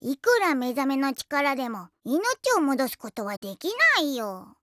いくら目覚めの力でも命を戻すことはできないよ。